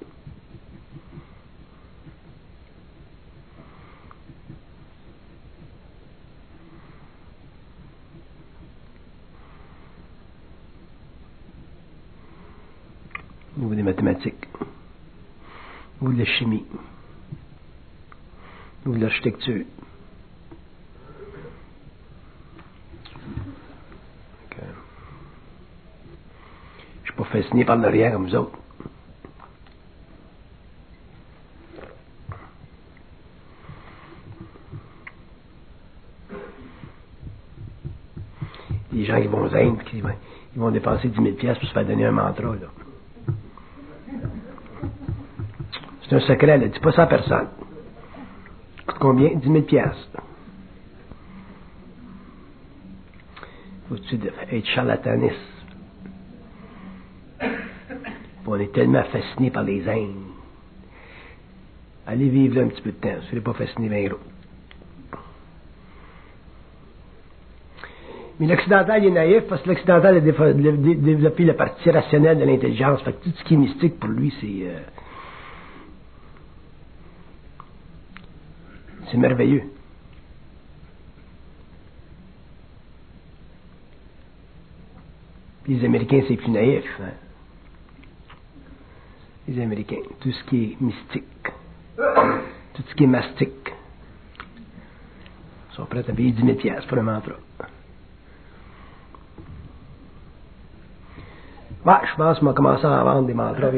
Au niveau des mathématiques, au niveau de la chimie, au niveau de l'architecture. Je ne suis pas fasciné par l'Orient comme vous autres. Les gens qui vont aux Indes, ils vont dépenser 10 000 piastres pour se faire donner un mantra, là. C'est un secret, là. Dis pas ça à personne. Coûte combien? 10 000 piastres. Faut-tu être charlataniste? On est tellement fasciné par les Indes. Allez vivre là un petit peu de temps. Soyez pas fasciné bien gros. Mais l'occidental il est naïf parce que l'occidental a développé la partie rationnelle de l'intelligence. Fait que tout ce qui est mystique pour lui, c'est merveilleux. Les Américains, c'est plus naïf. Hein? Les Américains, tout ce qui est mystique, tout ce qui est mastique, sont prêts à payer 10 000 piastres pour un mantra. Bah, je pense qu'on va commencer à en vendre des mantras.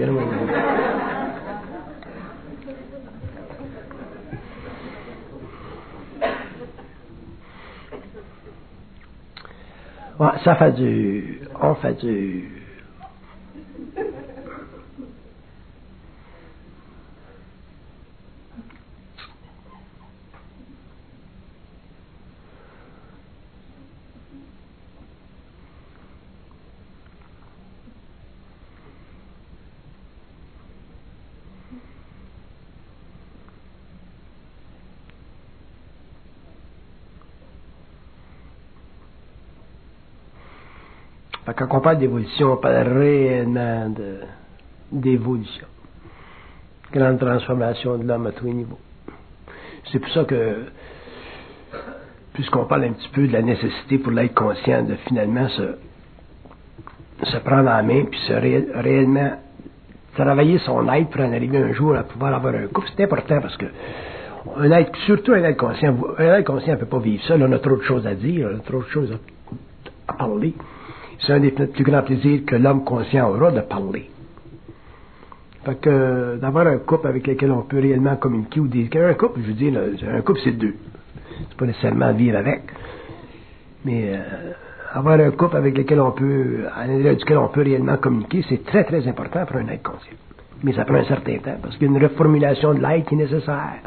Ouais, ça fait on fait du. Quand on parle d'évolution, on parle réellement d'évolution. Grande transformation de l'homme à tous les niveaux. C'est pour ça que, puisqu'on parle un petit peu de la nécessité pour l'être conscient de finalement se prendre en main, puis réellement travailler son être pour en arriver un jour à pouvoir avoir un couple, c'est important parce que surtout un être conscient ne peut pas vivre seul, on a trop de choses à dire, on a trop de choses à parler. C'est un des plus grands plaisirs que l'homme conscient aura de parler. Fait que d'avoir un couple avec lequel on peut réellement communiquer, ou un couple, je veux dire, un couple c'est deux. C'est pas nécessairement vivre avec. Mais avoir un couple avec lequel on peut, à l'intérieur duquel on peut réellement communiquer, c'est très très important pour un être conscient. Mais ça prend un certain temps, parce qu'il y a une reformulation de l'être qui est nécessaire.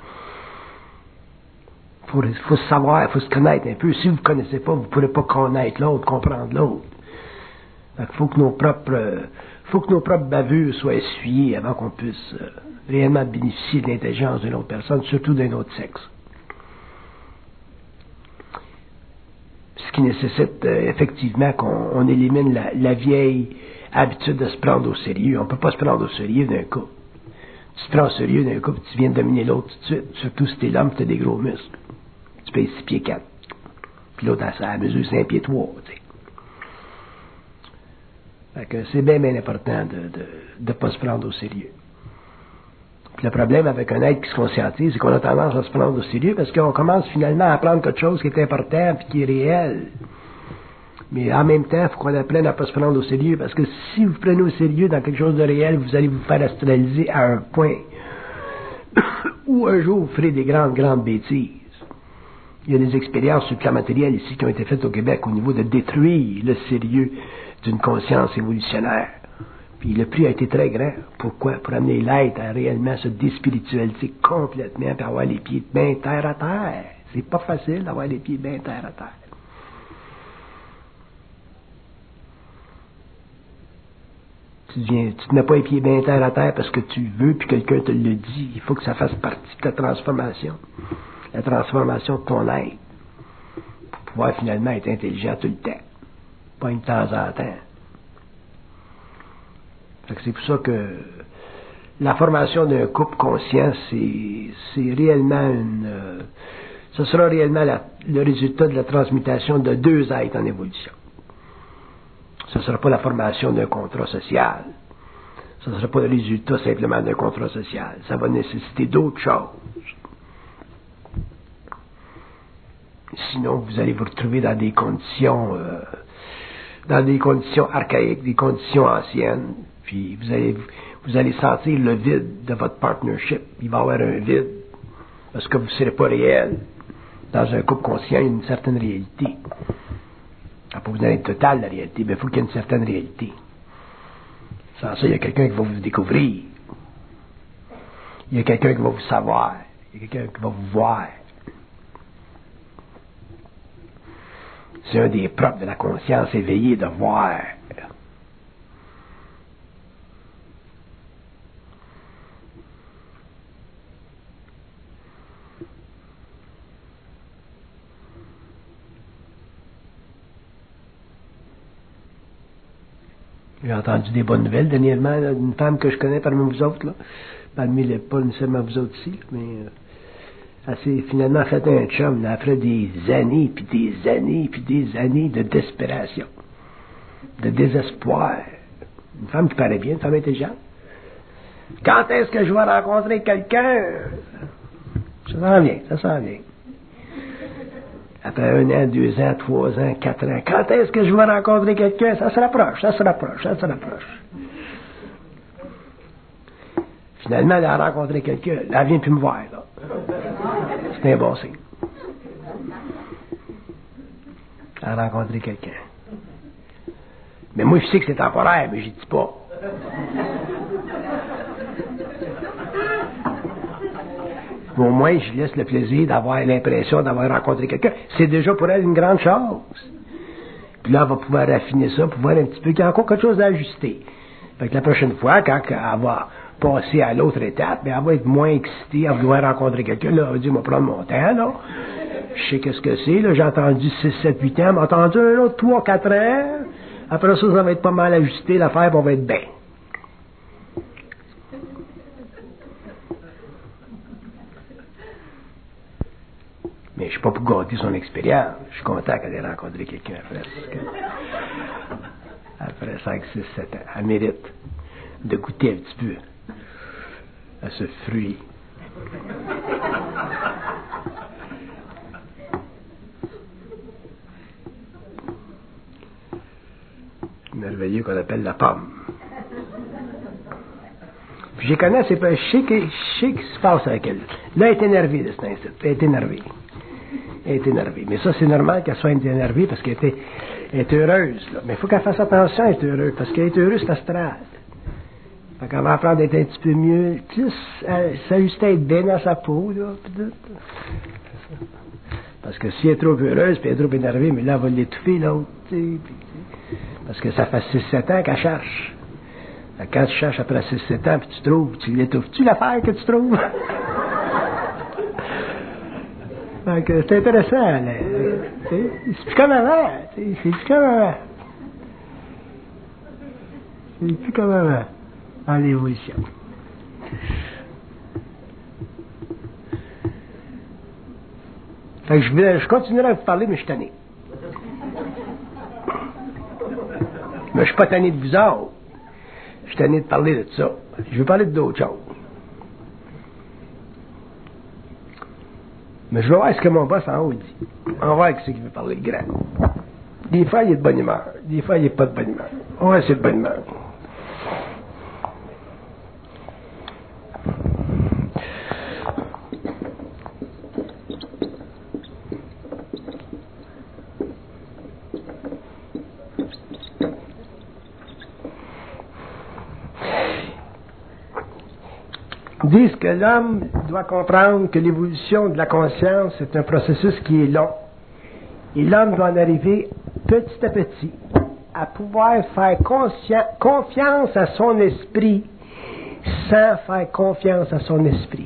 Il faut se savoir, il faut se connaître un peu. Si vous ne connaissez pas, vous ne pourrez pas connaître l'autre, comprendre l'autre. Il faut que nos propres bavures soient essuyées avant qu'on puisse réellement bénéficier de l'intelligence d'une autre personne, surtout d'un autre sexe. Ce qui nécessite effectivement qu'on élimine la vieille habitude de se prendre au sérieux. On ne peut pas se prendre au sérieux d'un couple. Tu te prends au sérieux d'un couple, tu viens de dominer l'autre tout de suite, surtout si t'es l'homme, tu as des gros muscles. Tu pèses 6 pieds 4. Puis l'autre, à la mesure 5 pieds 3, tu sais. Fait que c'est bien important de ne pas se prendre au sérieux. Puis le problème avec un être qui se conscientise, c'est qu'on a tendance à se prendre au sérieux parce qu'on commence finalement à apprendre quelque chose qui est important et qui est réel. Mais en même temps, il faut qu'on apprenne à ne pas se prendre au sérieux parce que si vous prenez au sérieux dans quelque chose de réel, vous allez vous faire astraliser à un point où un jour vous ferez des grandes bêtises. Il y a des expériences sur le plan matériel ici qui ont été faites au Québec au niveau de détruire le sérieux d'une conscience évolutionnaire. Puis le prix a été très grand. Pourquoi? Pour amener l'être à réellement se déspiritualiser complètement et avoir les pieds bien terre à terre. C'est pas facile d'avoir les pieds bien terre à terre. Tu te mets pas les pieds bien terre à terre parce que tu veux puis quelqu'un te le dit. Il faut que ça fasse partie de ta transformation. La transformation de ton être. Pour pouvoir finalement être intelligent tout le temps. Pas une temps en temps. C'est pour ça que la formation d'un couple conscient, c'est réellement ce sera réellement le résultat de la transmutation de deux êtres en évolution. Ce ne sera pas la formation d'un contrat social. Ce ne sera pas le résultat simplement d'un contrat social. Ça va nécessiter d'autres choses. Sinon, vous allez vous retrouver dans des conditions archaïques, des conditions anciennes. Puis vous allez sentir le vide de votre partnership. Il va y avoir un vide parce que vous ne serez pas réel. Dans un couple conscient, il y a une certaine réalité. Il ne faut pas vous donner le total de la réalité, mais il faut qu'il y ait une certaine réalité. Sans ça, il y a quelqu'un qui va vous découvrir. Il y a quelqu'un qui va vous savoir. Il y a quelqu'un qui va vous voir. C'est un des propres de la conscience éveillée de voir. J'ai entendu des bonnes nouvelles dernièrement d'une femme que je connais parmi vous autres, là. Parmi les, pas nécessairement vous autres ici, mais elle s'est finalement fait un chum, là, après des années, puis des années, puis des années de desperation, de désespoir. Une femme qui paraît bien, une femme intelligente. Quand est-ce que je vais rencontrer quelqu'un? Ça s'en vient. Après 1 an, 2 ans, 3 ans, 4 ans. Quand est-ce que je vais rencontrer quelqu'un? Ça se rapproche, ça se rapproche, ça se rapproche. Finalement, elle a rencontré quelqu'un. Elle vient plus me voir, là. C'est un bon signe. Elle a rencontré quelqu'un. Mais moi, je sais que c'est temporaire, mais je dis pas. Mais au moins, je laisse le plaisir d'avoir l'impression d'avoir rencontré quelqu'un. C'est déjà pour elle une grande chose. Puis là, elle va pouvoir raffiner ça, pour voir un petit peu qu'il y a encore quelque chose à ajuster. Fait que la prochaine fois, quand elle va passer à l'autre étape, bien, elle va être moins excitée à vouloir rencontrer quelqu'un. Là, elle va dire, moi, prendre mon temps, là. Je sais qu'est-ce que c'est, là. J'ai entendu 6, 7, 8 ans, mais entendu un autre 3, 4 ans. Après ça, ça va être pas mal ajusté, l'affaire, puis on va être bien. Mais je suis pas pour gâter son expérience. Je suis content qu'elle ait rencontré quelqu'un après 5, 6, 7 ans. Elle mérite de goûter un petit peu à ce fruit. Merveilleux qu'on appelle la pomme. Puis je connais, c'est pas, je sais ce qui se passe avec elle. Là, elle est énervée de cet instant. Elle est énervée. Elle est énervée. Mais ça, c'est normal qu'elle soit énervée parce qu'elle est heureuse. Là. Mais il faut qu'elle fasse attention à être heureuse. Parce qu'elle est heureuse, c'est astral. Fait qu'elle va apprendre à être un petit peu mieux. S'ajuster à être bien dans sa peau. Là. Parce que si elle est trop heureuse puis elle est trop énervée, mais là, elle va l'étouffer, l'autre. Parce que ça fait 6-7 ans qu'elle cherche. Quand tu cherches après 6-7 ans, puis tu trouves, tu l'étouffes-tu l'affaire que tu trouves? Donc, c'est intéressant. Là. C'est plus comme avant. C'est plus comme avant. C'est plus comme avant. En l'évolution. Fait que je continuerai à vous parler, mais je suis tanné. Mais je suis pas tanné de vous autres. Je suis tanné de parler de ça. Je veux parler d'autres choses. Mais je vais voir ce que mon boss en haut dit. On va voir ce qu'il veut parler de grand. Des fois, il est de bonne humeur. Des fois, il n'est pas de bonne humeur. On va essayer de bonne humeur. Disent que l'homme doit comprendre que l'évolution de la conscience est un processus qui est long. Et l'homme doit en arriver petit à petit à pouvoir faire confiance à son esprit sans faire confiance à son esprit.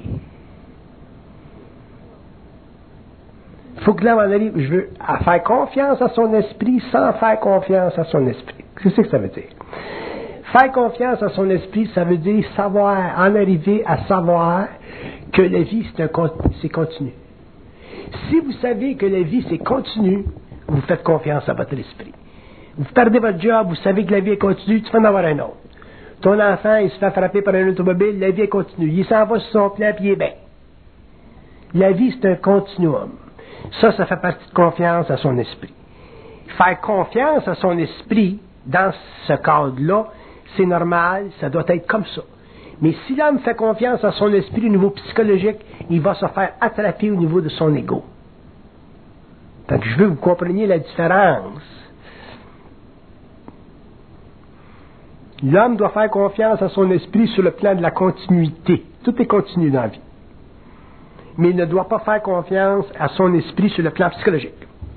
Il faut que l'homme en arrive, à faire confiance à son esprit sans faire confiance à son esprit. Qu'est-ce que ça veut dire? Faire confiance à son esprit, ça veut dire savoir, en arriver à savoir que la vie, c'est continu. Si vous savez que la vie, c'est continu, vous faites confiance à votre esprit. Vous perdez votre job, vous savez que la vie est continue, tu vas en avoir un autre. Ton enfant, il se fait frapper par un automobile, la vie est continue. Il s'en va sur son plan, puis il est bien. La vie, c'est un continuum. Ça fait partie de confiance à son esprit. Faire confiance à son esprit, dans ce cadre-là, c'est normal, ça doit être comme ça. Mais si l'homme fait confiance à son esprit au niveau psychologique, il va se faire attraper au niveau de son ego. Donc, je veux que vous compreniez la différence. L'homme doit faire confiance à son esprit sur le plan de la continuité. Tout est continu dans la vie. Mais il ne doit pas faire confiance à son esprit sur le plan psychologique.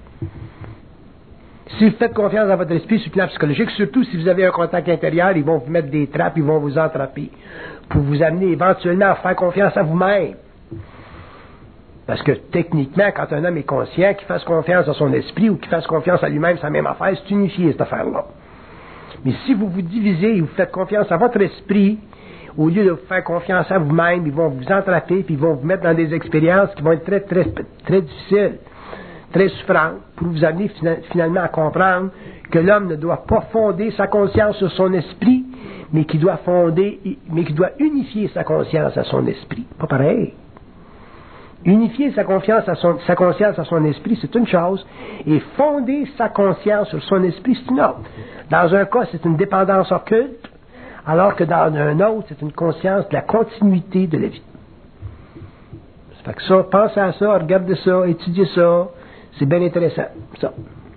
Si vous faites confiance à votre esprit sur le plan psychologique, surtout si vous avez un contact intérieur, ils vont vous mettre des trappes, ils vont vous entrapper pour vous amener éventuellement à faire confiance à vous-même. Parce que techniquement, quand un homme est conscient, qu'il fasse confiance à son esprit ou qu'il fasse confiance à lui-même, c'est la même affaire, c'est unifié cette affaire-là. Mais si vous vous divisez et vous faites confiance à votre esprit, au lieu de vous faire confiance à vous-même, ils vont vous entraper puis ils vont vous mettre dans des expériences qui vont être très, très, très difficiles, très souffrantes, pour vous amener finalement à comprendre que l'homme ne doit pas fonder sa conscience sur son esprit, mais qu'il doit unifier sa conscience à son esprit. Pas pareil. Unifier sa conscience à son esprit, c'est une chose, et fonder sa conscience sur son esprit, c'est une autre. Dans un cas, c'est une dépendance occulte, alors que dans un autre, c'est une conscience de la continuité de la vie. Ça fait que ça, pensez à ça, regardez ça, étudiez ça, c'est bien intéressant, ça.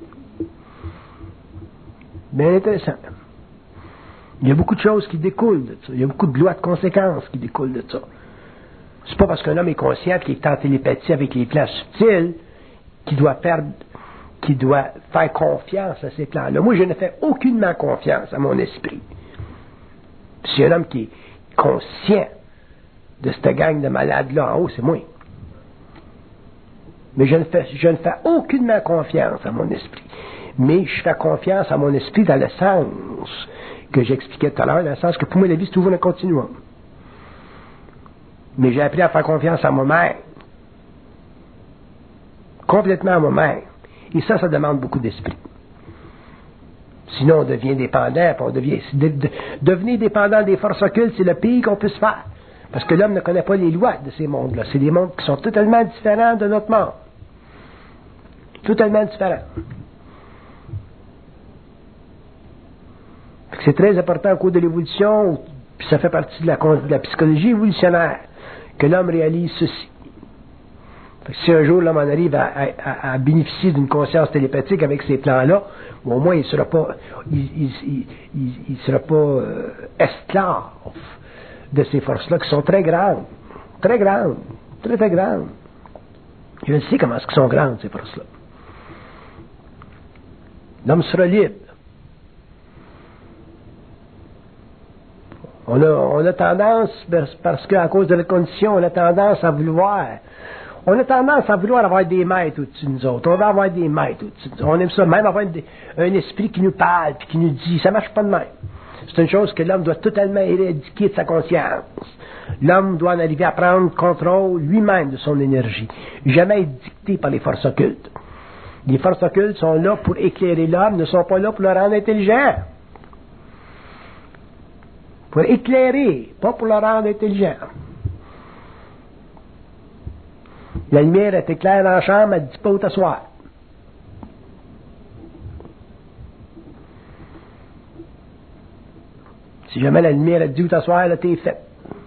Bien intéressant. Il y a beaucoup de choses qui découlent de ça. Il y a beaucoup de lois de conséquences qui découlent de ça. C'est pas parce qu'un homme est conscient qu'il est en télépathie avec les plans subtils qu'il doit faire confiance à ces plans-là. Moi, je ne fais aucunement confiance à mon esprit. Puis si un homme qui est conscient de cette gang de malades-là en haut, c'est moi. Mais je ne fais aucunement confiance à mon esprit. Mais je fais confiance à mon esprit dans le sens que j'expliquais tout à l'heure, dans le sens que pour moi, la vie, c'est toujours un continuum. Mais j'ai appris à faire confiance à moi-même. Complètement à moi-même. Et ça demande beaucoup d'esprit. Sinon, on devient dépendant, devenir dépendant des forces occultes, c'est le pire qu'on puisse faire. Parce que l'homme ne connaît pas les lois de ces mondes-là. C'est des mondes qui sont totalement différents de notre monde. Totalement différents. C'est très important au cours de l'évolution, puis ça fait partie de la psychologie évolutionnaire, que l'homme réalise ceci. Si un jour l'homme en arrive à bénéficier d'une conscience télépathique avec ces plans-là, au moins il ne sera pas, esclave de ces forces-là qui sont très grandes, très grandes, très très grandes. Je sais comment elles sont grandes ces forces-là. L'homme sera libre. On a tendance, parce qu'à cause de la condition, on a tendance à vouloir avoir des maîtres au-dessus de nous autres. On va avoir des maîtres au-dessus de nous autres. On aime ça, même avoir un esprit qui nous parle et qui nous dit, ça marche pas de même. C'est une chose que l'homme doit totalement éradiquer de sa conscience. L'homme doit en arriver à prendre contrôle lui-même de son énergie. Jamais être dicté par les forces occultes. Les forces occultes sont là pour éclairer l'homme, ne sont pas là pour le rendre intelligent. Pour éclairer, pas pour le rendre intelligent. La lumière est éclaire dans la chambre, elle ne dit pas où t'asseoir. Si jamais la lumière elle dit où t'asseoir, là t'es fait.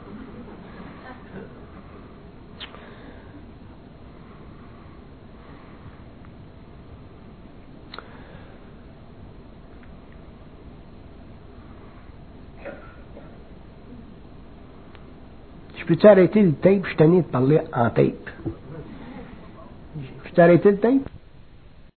Je peux-tu arrêter le tape? Je suis tanné de parler en tape. Je peux-tu arrêter le tape?